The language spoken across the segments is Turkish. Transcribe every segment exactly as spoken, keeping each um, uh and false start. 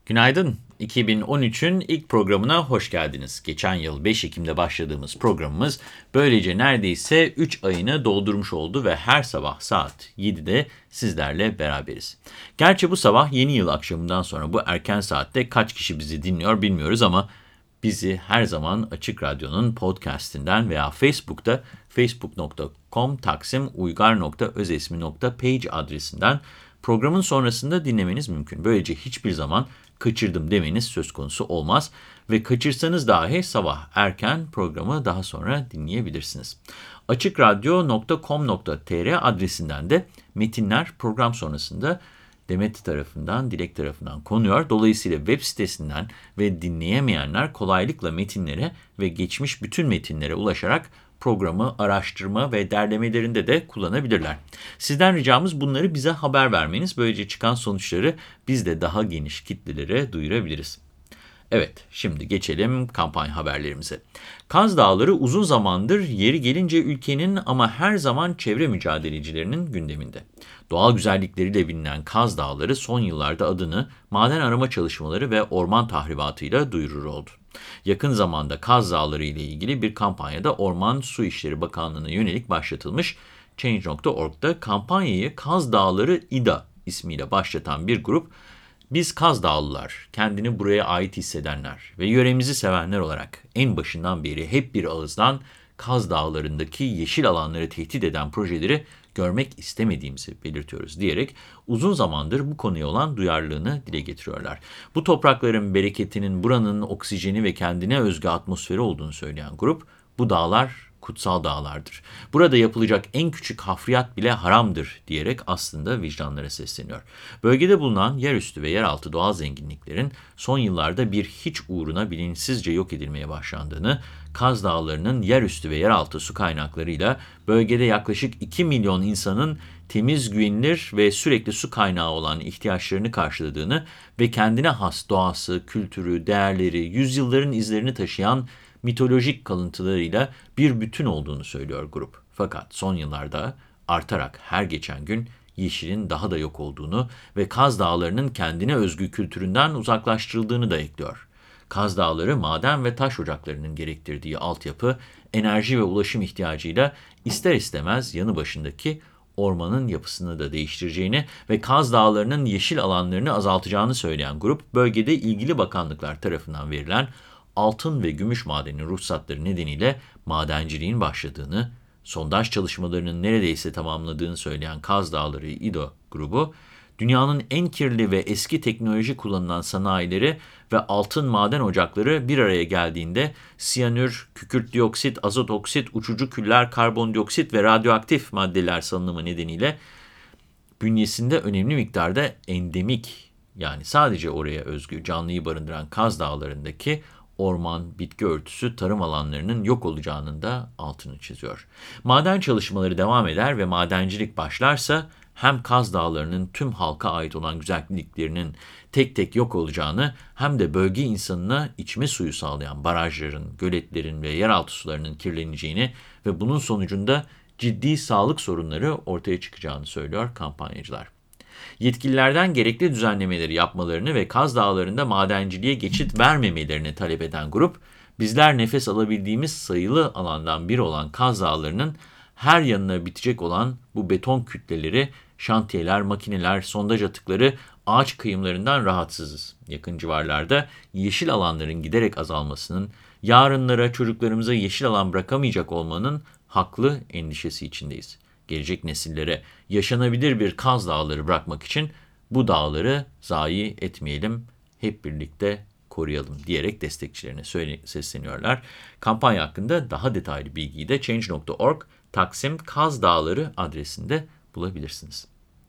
Günaydın. iki bin on üçün ilk programına hoş geldiniz. Geçen yıl beş Ekim'de başladığımız programımız böylece neredeyse üç ayını doldurmuş oldu ve her sabah saat yedide sizlerle beraberiz. Gerçi bu sabah yeni yıl akşamından sonra bu erken saatte kaç kişi bizi dinliyor bilmiyoruz ama bizi her zaman Açık Radyo'nun podcast'inden veya Facebook'ta facebook nokta com taksim uygar nokta özesmi nokta page adresinden programın sonrasında dinlemeniz mümkün. Böylece hiçbir zaman kaçırdım demeniz söz konusu olmaz ve kaçırsanız dahi sabah erken programı daha sonra dinleyebilirsiniz. açık radyo nokta com nokta tr adresinden de metinler program sonrasında Demet tarafından, Dilek tarafından konuyor. Dolayısıyla web sitesinden ve dinleyemeyenler kolaylıkla metinlere ve geçmiş bütün metinlere ulaşarak programı araştırma ve derlemelerinde de kullanabilirler. Sizden ricamız bunları bize haber vermeniz. Böylece çıkan sonuçları biz de daha geniş kitlelere duyurabiliriz. Evet, şimdi geçelim kampanya haberlerimize. Kaz Dağları uzun zamandır yeri gelince ülkenin ama her zaman çevre mücadelecilerinin gündeminde. Doğal güzellikleriyle bilinen Kaz Dağları son yıllarda adını maden arama çalışmaları ve orman tahribatıyla duyurur oldu. Yakın zamanda Kaz Dağları ile ilgili bir kampanyada Orman Su İşleri Bakanlığı'na yönelik başlatılmış Change nokta org'da kampanyayı Kaz Dağları İ D A ismiyle başlatan bir grup, biz Kaz Dağlılar, kendini buraya ait hissedenler ve yöremizi sevenler olarak en başından beri hep bir ağızdan Kaz Dağları'ndaki yeşil alanları tehdit eden projeleri görmek istemediğimizi belirtiyoruz diyerek uzun zamandır bu konuya olan duyarlılığını dile getiriyorlar. Bu toprakların bereketinin buranın oksijeni ve kendine özgü atmosferi olduğunu söyleyen grup, bu dağlar kutsal dağlardır. Burada yapılacak en küçük hafriyat bile haramdır diyerek aslında vicdanlara sesleniyor. Bölgede bulunan yerüstü ve yeraltı doğal zenginliklerin son yıllarda bir hiç uğruna bilinçsizce yok edilmeye başlandığını, Kaz Dağları'nın yerüstü ve yeraltı su kaynaklarıyla bölgede yaklaşık iki milyon insanın temiz, güvenilir ve sürekli su kaynağı olan ihtiyaçlarını karşıladığını ve kendine has doğası, kültürü, değerleri, yüzyılların izlerini taşıyan mitolojik kalıntılarıyla bir bütün olduğunu söylüyor grup. Fakat son yıllarda artarak her geçen gün yeşilin daha da yok olduğunu ve Kaz Dağları'nın kendine özgü kültüründen uzaklaştırıldığını da ekliyor. Kaz Dağları maden ve taş ocaklarının gerektirdiği altyapı, enerji ve ulaşım ihtiyacıyla ister istemez yanı başındaki ormanın yapısını da değiştireceğini ve Kaz Dağları'nın yeşil alanlarını azaltacağını söyleyen grup, bölgede ilgili bakanlıklar tarafından verilen altın ve gümüş madeni ruhsatları nedeniyle madenciliğin başladığını, sondaj çalışmalarının neredeyse tamamladığını söyleyen Kaz Dağları İ D A grubu, dünyanın en kirli ve eski teknoloji kullanılan sanayileri ve altın maden ocakları bir araya geldiğinde siyanür, kükürt dioksit, azot oksit, uçucu küller, karbondioksit ve radyoaktif maddeler salınımı nedeniyle bünyesinde önemli miktarda endemik, yani sadece oraya özgü canlıyı barındıran Kaz Dağları'ndaki orman, bitki örtüsü, tarım alanlarının yok olacağının da altını çiziyor. Maden çalışmaları devam eder ve madencilik başlarsa hem Kaz Dağları'nın tüm halka ait olan güzelliklerinin tek tek yok olacağını hem de bölge insanına içme suyu sağlayan barajların, göletlerin ve yeraltı sularının kirleneceğini ve bunun sonucunda ciddi sağlık sorunları ortaya çıkacağını söylüyor kampanyacılar. Yetkililerden gerekli düzenlemeleri yapmalarını ve Kaz Dağları'nda madenciliğe geçit vermemelerini talep eden grup, bizler nefes alabildiğimiz sayılı alandan biri olan Kaz Dağları'nın her yanına bitecek olan bu beton kütleleri, şantiyeler, makineler, sondaj atıkları, ağaç kıyımlarından rahatsızız. Yakın civarlarda yeşil alanların giderek azalmasının, yarınlara çocuklarımıza yeşil alan bırakamayacak olmanın haklı endişesi içindeyiz. Gelecek nesillere yaşanabilir bir Kaz Dağları bırakmak için bu dağları zayi etmeyelim, hep birlikte koruyalım diyerek destekçilerine söyle, sesleniyorlar. Kampanya hakkında daha detaylı bilgiyi de change nokta org taksim Kaz Dağları adresinde bulabilirsiniz.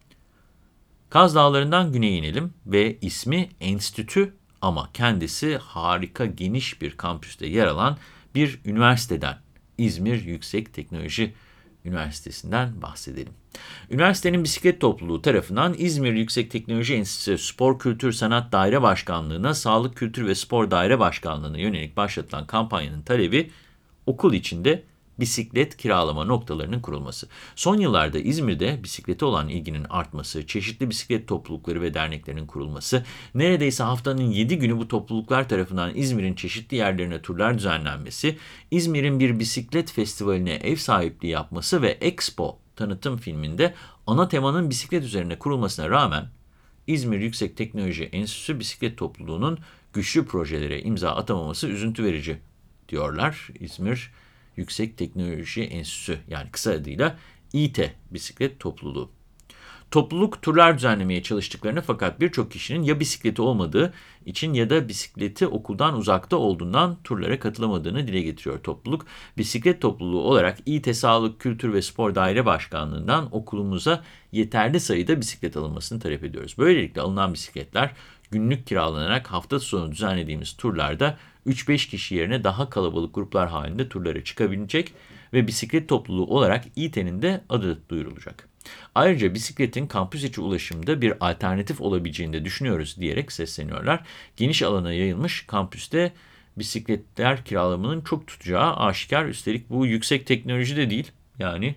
Kaz Dağları'ndan güneye inelim ve ismi enstitü ama kendisi harika geniş bir kampüste yer alan bir üniversiteden, İzmir Yüksek Teknoloji Üniversitesi'nden bahsedelim. Üniversitenin bisiklet topluluğu tarafından İzmir Yüksek Teknoloji Enstitüsü Spor Kültür Sanat Daire Başkanlığı'na, Sağlık Kültür ve Spor Daire Başkanlığı'na yönelik başlatılan kampanyanın talebi okul içinde bisiklet kiralama noktalarının kurulması. Son yıllarda İzmir'de bisiklete olan ilginin artması, çeşitli bisiklet toplulukları ve derneklerinin kurulması, neredeyse haftanın yedi günü bu topluluklar tarafından İzmir'in çeşitli yerlerine turlar düzenlenmesi, İzmir'in bir bisiklet festivaline ev sahipliği yapması ve Expo tanıtım filminde ana temanın bisiklet üzerine kurulmasına rağmen İzmir Yüksek Teknoloji Enstitüsü bisiklet topluluğunun güçlü projelere imza atamaması üzüntü verici diyorlar. İzmir Yüksek Teknoloji Enstitüsü, yani kısa adıyla İİTE bisiklet topluluğu. Topluluk turlar düzenlemeye çalıştıklarını, fakat birçok kişinin ya bisikleti olmadığı için ya da bisikleti okuldan uzakta olduğundan turlara katılamadığını dile getiriyor topluluk. Bisiklet topluluğu olarak İİTE Sağlık, Kültür ve Spor Daire Başkanlığı'ndan okulumuza yeterli sayıda bisiklet alınmasını talep ediyoruz. Böylelikle alınan bisikletler günlük kiralanarak hafta sonu düzenlediğimiz turlarda üç beş kişi yerine daha kalabalık gruplar halinde turlara çıkabilecek ve bisiklet topluluğu olarak İİTE'nin de adı duyurulacak. Ayrıca bisikletin kampüs içi ulaşımda bir alternatif olabileceğini de düşünüyoruz diyerek sesleniyorlar. Geniş alana yayılmış kampüste bisikletler kiralamanın çok tutacağı aşikar. Üstelik bu yüksek teknoloji de değil. Yani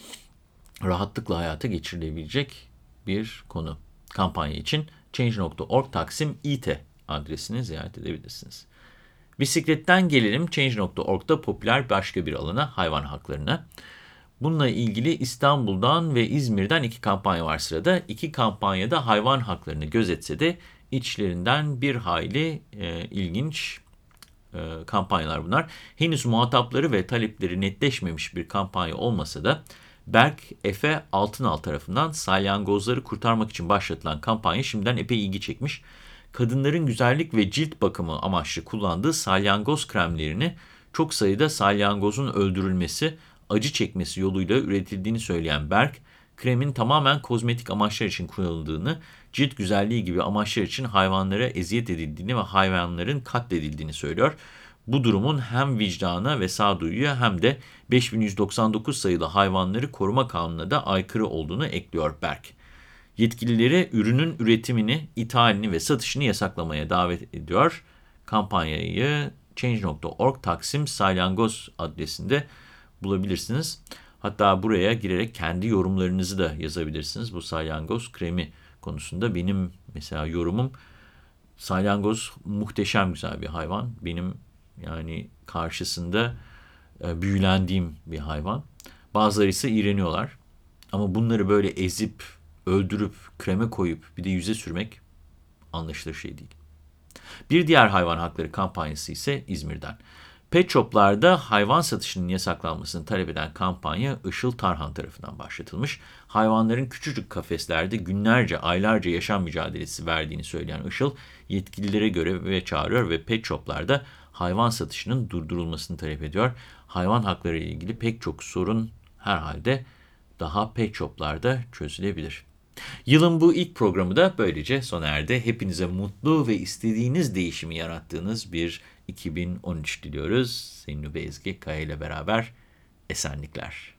rahatlıkla hayata geçirilebilecek bir konu. Kampanya için change nokta org Taksim İİTE adresini ziyaret edebilirsiniz. Bisikletten gelelim change nokta org'da popüler başka bir alana, hayvan haklarına. Bununla ilgili İstanbul'dan ve İzmir'den iki kampanya var sırada. İki kampanyada hayvan haklarını gözetse de içlerinden bir hayli e, ilginç e, kampanyalar bunlar. Henüz muhatapları ve talepleri netleşmemiş bir kampanya olmasa da Berk Efe Altınal tarafından salyangozları kurtarmak için başlatılan kampanya şimdiden epey ilgi çekmiş. Kadınların güzellik ve cilt bakımı amaçlı kullandığı salyangoz kremlerini çok sayıda salyangozun öldürülmesi, acı çekmesi yoluyla üretildiğini söyleyen Berk, kremin tamamen kozmetik amaçlar için kullanıldığını, cilt güzelliği gibi amaçlar için hayvanlara eziyet edildiğini ve hayvanların katledildiğini söylüyor. Bu durumun hem vicdana ve sağduyuya hem de beş bin yüz doksan dokuz sayılı hayvanları koruma kanununa da aykırı olduğunu ekliyor Berk. Yetkilileri ürünün üretimini, ithalini ve satışını yasaklamaya davet ediyor. Kampanyayı change nokta org Taksim Salyangoz adresinde bulabilirsiniz. Hatta buraya girerek kendi yorumlarınızı da yazabilirsiniz. Bu salyangoz kremi konusunda benim mesela yorumum, salyangoz muhteşem güzel bir hayvan. Benim yani karşısında e, büyülendiğim bir hayvan. Bazıları ise iğreniyorlar. Ama bunları böyle ezip, öldürüp, kreme koyup bir de yüze sürmek anlaşılır şey değil. Bir diğer hayvan hakları kampanyası ise İzmir'den. Pet shop'larda hayvan satışının yasaklanmasını talep eden kampanya Işıl Tarhan tarafından başlatılmış. Hayvanların küçücük kafeslerde günlerce, aylarca yaşam mücadelesi verdiğini söyleyen Işıl, yetkililere göreve çağırıyor ve pet shop'larda hayvan satışının durdurulmasını talep ediyor. Hayvan hakları ile ilgili pek çok sorun herhalde daha pet shop'larda çözülebilir. Yılın bu ilk programı da böylece sona erdi. Hepinize mutlu ve istediğiniz değişimi yarattığınız bir iki bin on üç diliyoruz. Senin Ezgi Kaya ile beraber esenlikler.